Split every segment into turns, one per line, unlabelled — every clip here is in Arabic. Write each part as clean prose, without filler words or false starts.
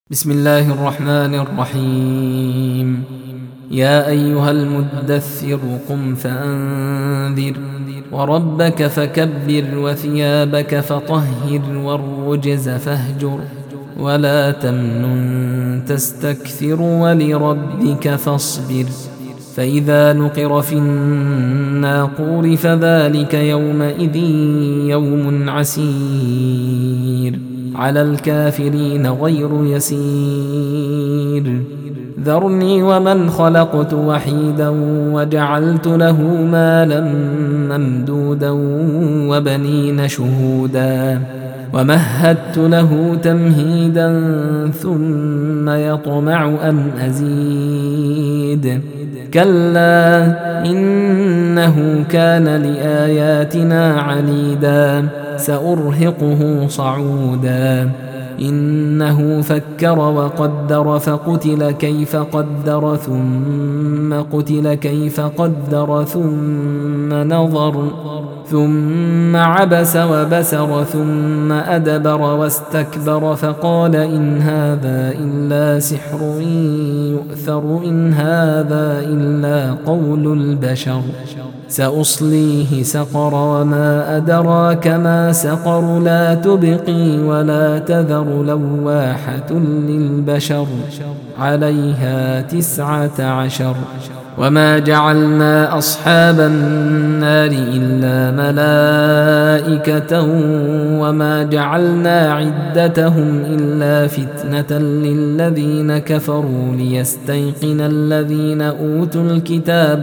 بسم الله الرحمن الرحيم. يا أيها المدثر قم فأنذر وربك فكبر وثيابك فطهر والرجز فاهجر ولا تمنن تستكثر ولربك فاصبر فإذا نقر في الناقور فذلك يومئذ يوم عسير على الكافرين غير يسير. ذرني ومن خلقت وحيدا وجعلت له مالا ممدودا وبنين شهودا ومهدت له تمهيدا ثم يطمع أن أزيد كلا إنه كان لآياتنا عنيدا سأرهقه صعودا إنه فكر وقدر فقتل كيف قدر ثم قتل كيف قدر ثم نظر ثم عبس وبسر ثم أدبر واستكبر فقال إن هذا إلا سحر يؤثر إن هذا إلا قول البشر سأصليه سقر وما أدراك ما سقر لا تبقي ولا تذر لواحة للبشر عليها 19 وما جعلنا أصحاب النار إلا ملائكة وما جعلنا عدتهم إلا فتنة للذين كفروا ليستيقن الذين أوتوا الكتاب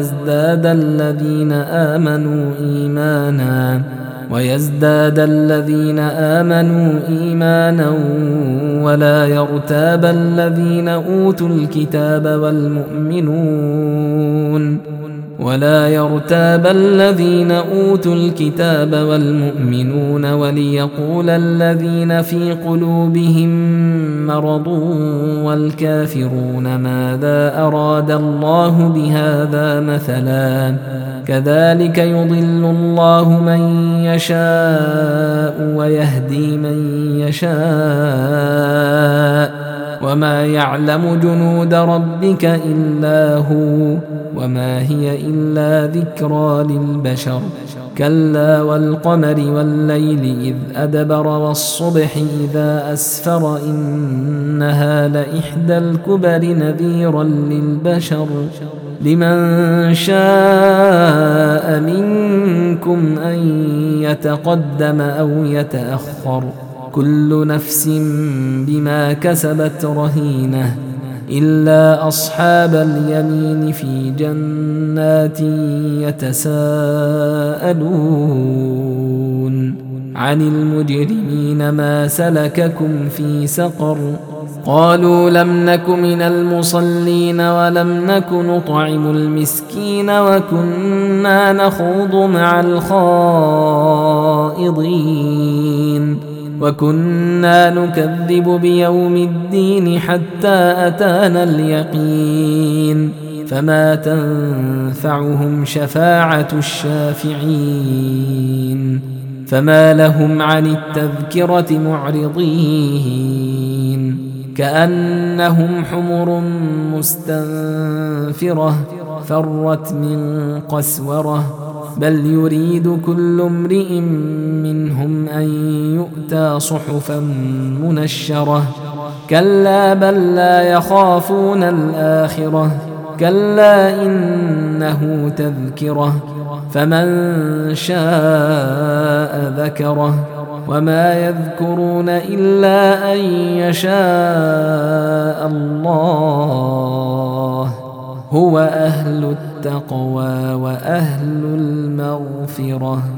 ويزداد الذين آمنوا إيمانا ولا يرتاب الذين أوتوا الكتاب والمؤمنون وليقول الذين في قلوبهم مرض والكافرون ماذا أراد الله بهذا مثلا كذلك يضل الله من يشاء ويهدي من يشاء وما يعلم جنود ربك إلا هو وما هي إلا ذكرى للبشر كلا والقمر والليل إذ أدبر والصبح إذا أسفر إنها لإحدى الكبر نذيرا للبشر لمن شاء منكم أن يتقدم أو يتأخر كل نفس بما كسبت رهينة إلا أصحاب اليمين في جنات يتساءلون عن المجرمين ما سلككم في سقر قالوا لم نك من المصلين ولم نك نطعم المسكين وكنا نخوض مع الخائضين وكنا نكذب بيوم الدين حتى أتانا اليقين فما تنفعهم شفاعة الشافعين فما لهم عن التذكرة معرضين كأنهم حمر مستنفرة فرت من قسورة بل يريد كل امرئ منهم أن يؤتى صحفا منشرة كلا بل لا يخافون الآخرة كلا إنه تذكرة فمن شاء ذكره وما يذكرون إلا أن يشاء الله هو أهل التقوى وأهل المغفرة.